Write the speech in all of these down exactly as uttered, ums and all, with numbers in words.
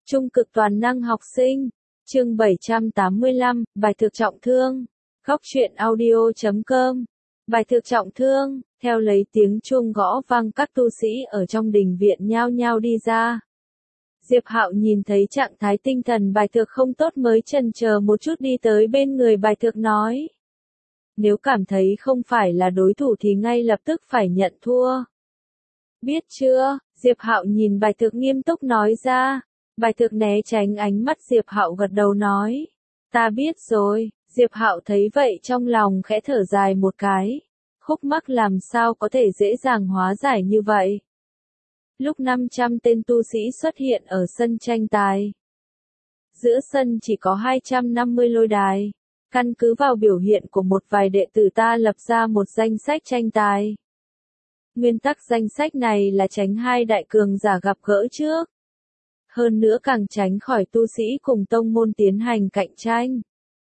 Trung cực toàn năng học sinh. Chương bảy trăm tám mươi lăm, bài thực trọng thương. Góc truyện audio chấm com. Bài thực trọng thương, theo lấy tiếng chuông gõ vang các tu sĩ ở trong đình viện nhao nhao đi ra. Diệp Hạo nhìn thấy trạng thái tinh thần bài thực không tốt mới chần chờ một chút đi tới bên người bài thực nói. Nếu cảm thấy không phải là đối thủ thì ngay lập tức phải nhận thua. Biết chưa? Diệp Hạo nhìn bài thực nghiêm túc nói ra. Bài thực né tránh ánh mắt Diệp Hạo gật đầu nói. Ta biết rồi. Diệp Hạo thấy vậy trong lòng khẽ thở dài một cái. Khúc mắc làm sao có thể dễ dàng hóa giải như vậy. Lúc năm trăm tên tu sĩ xuất hiện ở sân tranh tài. Giữa sân chỉ có hai trăm năm mươi lôi đài. Căn cứ vào biểu hiện của một vài đệ tử ta lập ra một danh sách tranh tài. Nguyên tắc danh sách này là tránh hai đại cường giả gặp gỡ trước. Hơn nữa càng tránh khỏi tu sĩ cùng tông môn tiến hành cạnh tranh.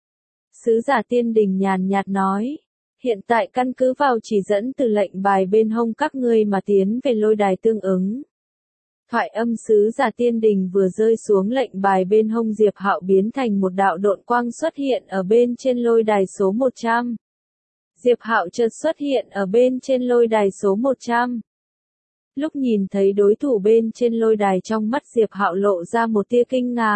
Sứ giả Tiên Đình nhàn nhạt nói. Hiện tại căn cứ vào chỉ dẫn từ lệnh bài bên hông các ngươi mà tiến về lôi đài tương ứng. Thoại âm sứ giả Tiên Đình vừa rơi xuống lệnh bài bên hông Diệp Hạo biến thành một đạo độn quang xuất hiện ở bên trên lôi đài số một trăm. Diệp Hạo chợt xuất hiện ở bên trên lôi đài số một trăm. Lúc nhìn thấy đối thủ bên trên lôi đài trong mắt Diệp Hạo lộ ra một tia kinh ngạc.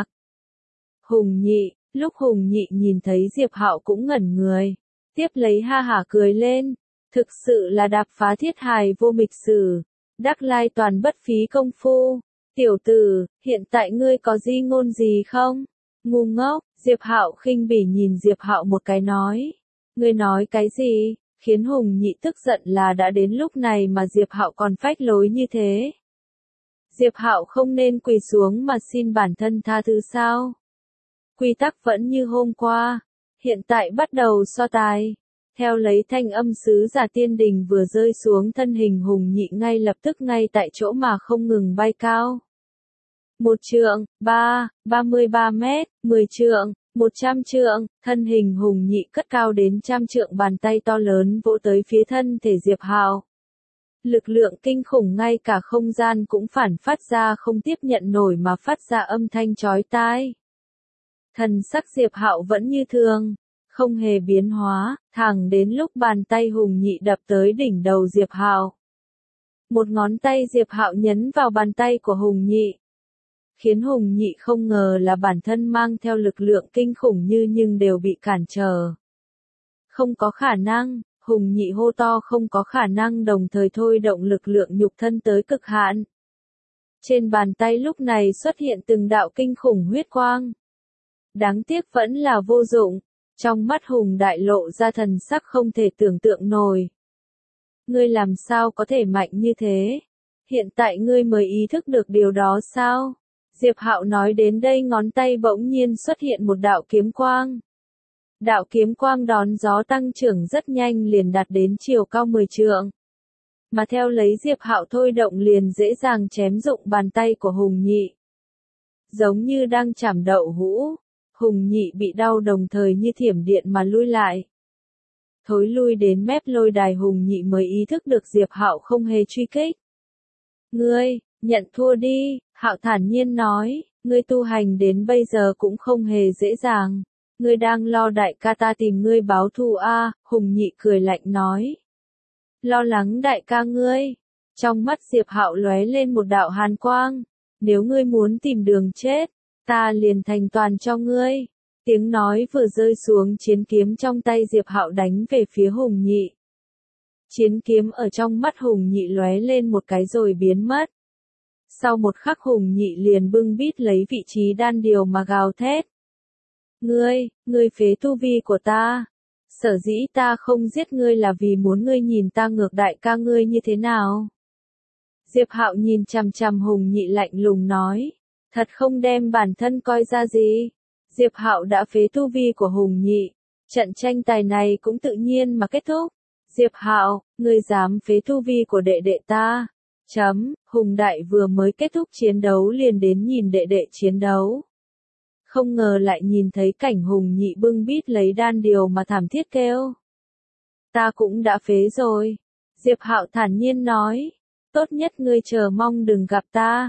Hùng Nhị, lúc Hùng Nhị nhìn thấy Diệp Hạo cũng ngẩn người, tiếp lấy ha hả cười lên, thực sự là đạp phá thiết hài vô mịch sử, đắc lai toàn bất phí công phu. Tiểu tử, hiện tại ngươi có di ngôn gì không? Ngu ngốc, Diệp Hạo khinh bỉ nhìn Diệp Hạo một cái nói, ngươi nói cái gì? Khiến Hùng Nhị tức giận là đã đến lúc này mà Diệp Hạo còn phách lối như thế. Diệp Hạo không nên quỳ xuống mà xin bản thân tha thứ sao? Quy tắc vẫn như hôm qua, hiện tại bắt đầu so tài. Theo lấy thanh âm sứ giả Tiên Đình vừa rơi xuống thân hình Hùng Nhị ngay lập tức ngay tại chỗ mà không ngừng bay cao. Một trượng, ba, ba mươi ba mét, mười trượng. Một trăm trượng, thân hình Hùng Nhị cất cao đến trăm trượng bàn tay to lớn vỗ tới phía thân thể Diệp Hạo. Lực lượng kinh khủng ngay cả không gian cũng phản phát ra không tiếp nhận nổi mà phát ra âm thanh chói tai. Thần sắc Diệp Hạo vẫn như thường, không hề biến hóa, thẳng đến lúc bàn tay Hùng Nhị đập tới đỉnh đầu Diệp Hạo. Một ngón tay Diệp Hạo nhấn vào bàn tay của Hùng Nhị. Khiến Hùng Nhị không ngờ là bản thân mang theo lực lượng kinh khủng như nhưng đều bị cản trở. Không có khả năng, Hùng Nhị hô to không có khả năng đồng thời thôi động lực lượng nhục thân tới cực hạn. Trên bàn tay lúc này xuất hiện từng đạo kinh khủng huyết quang. Đáng tiếc vẫn là vô dụng, trong mắt Hùng Đại lộ ra thần sắc không thể tưởng tượng nổi. Ngươi làm sao có thể mạnh như thế? Hiện tại ngươi mới ý thức được điều đó sao? Diệp Hạo nói đến đây ngón tay bỗng nhiên xuất hiện một đạo kiếm quang. Đạo kiếm quang đón gió tăng trưởng rất nhanh liền đạt đến chiều cao mười trượng. Mà theo lấy Diệp Hạo thôi động liền dễ dàng chém rụng bàn tay của Hùng Nhị. Giống như đang chảm đậu hũ, Hùng Nhị bị đau đồng thời như thiểm điện mà lui lại. Thối lui đến mép lôi đài Hùng Nhị mới ý thức được Diệp Hạo không hề truy kích. Ngươi, nhận thua đi, Hạo thản nhiên nói, ngươi tu hành đến bây giờ cũng không hề dễ dàng. Ngươi đang lo đại ca ta tìm ngươi báo thù a, à, Hùng Nhị cười lạnh nói. Lo lắng đại ca ngươi. Trong mắt Diệp Hạo lóe lên một đạo hàn quang. Nếu ngươi muốn tìm đường chết, ta liền thành toàn cho ngươi. Tiếng nói vừa rơi xuống chiến kiếm trong tay Diệp Hạo đánh về phía Hùng Nhị. Chiến kiếm ở trong mắt Hùng Nhị lóe lên một cái rồi biến mất. Sau một khắc Hùng Nhị liền bưng bít lấy vị trí đan điều mà gào thét. Ngươi, ngươi phế tu vi của ta. Sở dĩ ta không giết ngươi là vì muốn ngươi nhìn ta ngược đại ca ngươi như thế nào. Diệp Hạo nhìn chằm chằm Hùng Nhị lạnh lùng nói. Thật không đem bản thân coi ra gì. Diệp Hạo đã phế tu vi của Hùng Nhị. Trận tranh tài này cũng tự nhiên mà kết thúc. Diệp Hạo, ngươi dám phế tu vi của đệ đệ ta. Chấm, Hùng Đại vừa mới kết thúc chiến đấu liền đến nhìn đệ đệ chiến đấu. Không ngờ lại nhìn thấy cảnh Hùng Nhị bưng bít lấy đan điều mà thảm thiết kêu. Ta cũng đã phế rồi. Diệp Hạo thản nhiên nói. Tốt nhất ngươi chờ mong đừng gặp ta.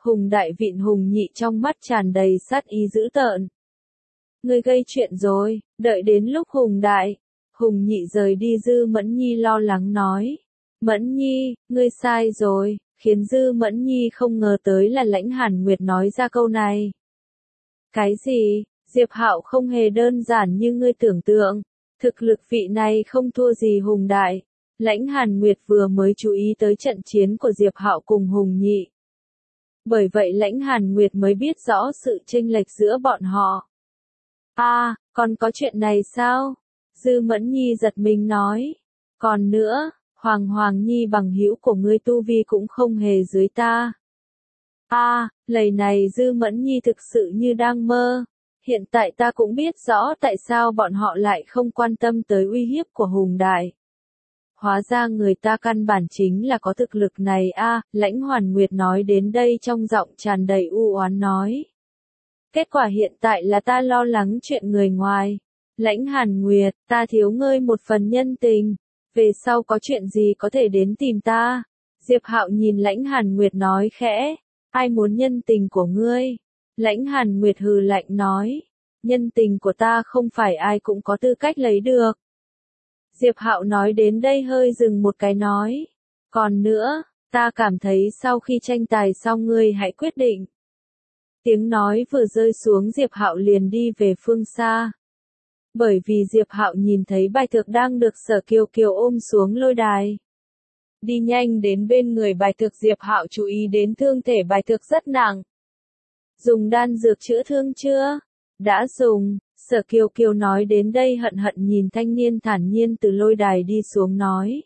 Hùng Đại vịn Hùng Nhị trong mắt tràn đầy sát ý dữ tợn. Ngươi gây chuyện rồi, đợi đến lúc Hùng Đại, Hùng Nhị rời đi Dư Mẫn Nhi lo lắng nói. Mẫn Nhi, ngươi sai rồi, khiến Dư Mẫn Nhi không ngờ tới là Lãnh Hàn Nguyệt nói ra câu này. Cái gì, Diệp Hạo không hề đơn giản như ngươi tưởng tượng, thực lực vị này không thua gì Hùng Đại. Lãnh Hàn Nguyệt vừa mới chú ý tới trận chiến của Diệp Hạo cùng Hùng Nhị. Bởi vậy Lãnh Hàn Nguyệt mới biết rõ sự chênh lệch giữa bọn họ. A, à, còn có chuyện này sao? Dư Mẫn Nhi giật mình nói. Còn nữa, Hoàng Hoàng Nhi bằng hữu của ngươi tu vi cũng không hề dưới ta. A, à, lời này Dư Mẫn Nhi thực sự như đang mơ. Hiện tại ta cũng biết rõ tại sao bọn họ lại không quan tâm tới uy hiếp của Hùng Đại. Hóa ra người ta căn bản chính là có thực lực này a, à, Lãnh Hoàn Nguyệt nói đến đây trong giọng tràn đầy u oán nói. Kết quả hiện tại là ta lo lắng chuyện người ngoài. Lãnh Hàn Nguyệt, ta thiếu ngươi một phần nhân tình. Về sau có chuyện gì có thể đến tìm ta. Diệp Hạo nhìn Lãnh Hàn Nguyệt nói khẽ. Ai muốn nhân tình của ngươi? Lãnh Hàn Nguyệt hừ lạnh nói. Nhân tình của ta không phải ai cũng có tư cách lấy được. Diệp Hạo nói đến đây hơi dừng một cái nói. Còn nữa, ta cảm thấy sau khi tranh tài xong ngươi hãy quyết định. Tiếng nói vừa rơi xuống Diệp Hạo liền đi về phương xa. Bởi vì Diệp Hạo nhìn thấy Bạch Thực đang được Sở Kiều Kiều ôm xuống lôi đài. Đi nhanh đến bên người Bạch Thực, Diệp Hạo chú ý đến thương thể Bạch Thực rất nặng. Dùng đan dược chữa thương chưa? Đã dùng. Sở Kiều Kiều nói đến đây hận hận nhìn thanh niên thản nhiên từ lôi đài đi xuống nói.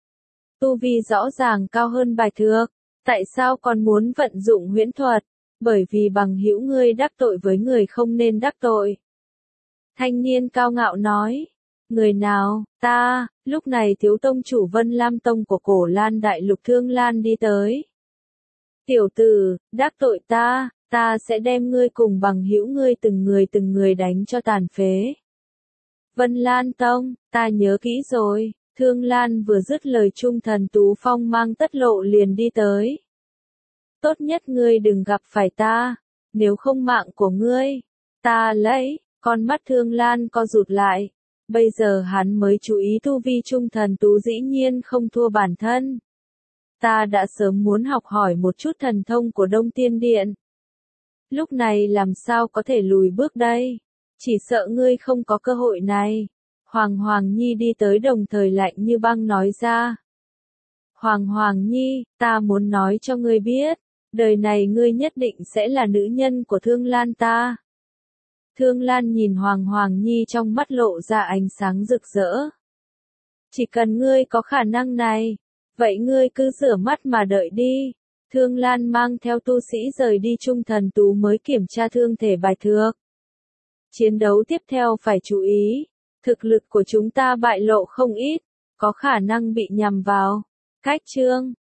Tu vi rõ ràng cao hơn Bạch Thực, tại sao còn muốn vận dụng huyễn thuật? Bởi vì bằng hữu ngươi đắc tội với người không nên đắc tội. Thanh niên cao ngạo nói. Người nào? Ta. Lúc này thiếu tông chủ Vân Lam Tông của Cổ Lan Đại Lục Thương Lan đi tới. Tiểu tử, đắc tội ta, ta sẽ đem ngươi cùng bằng hữu ngươi từng người từng người đánh cho tàn phế. Vân Lan Tông, ta nhớ kỹ rồi. Thương Lan vừa dứt lời Trung Thần Tú Phong mang tất lộ liền đi tới. Tốt nhất ngươi đừng gặp phải ta, nếu không mạng của ngươi, ta lấy. Con mắt Thương Lan co rụt lại. Bây giờ hắn mới chú ý tu vi Trung Thần Tú dĩ nhiên không thua bản thân. Ta đã sớm muốn học hỏi một chút thần thông của Đông Tiên Điện. Lúc này làm sao có thể lùi bước đây? Chỉ sợ ngươi không có cơ hội này. Hoàng Hoàng Nhi đi tới đồng thời lạnh như băng nói ra. Hoàng Hoàng Nhi, ta muốn nói cho ngươi biết, đời này ngươi nhất định sẽ là nữ nhân của Thương Lan ta. Thương Lan nhìn Hoàng Hoàng Nhi trong mắt lộ ra ánh sáng rực rỡ. Chỉ cần ngươi có khả năng này, vậy ngươi cứ rửa mắt mà đợi đi. Thương Lan mang theo tu sĩ rời đi Trung Thần Tú mới kiểm tra thương thể Bạch Thực. Chiến đấu tiếp theo phải chú ý, thực lực của chúng ta bại lộ không ít, có khả năng bị nhằm vào. Cách chương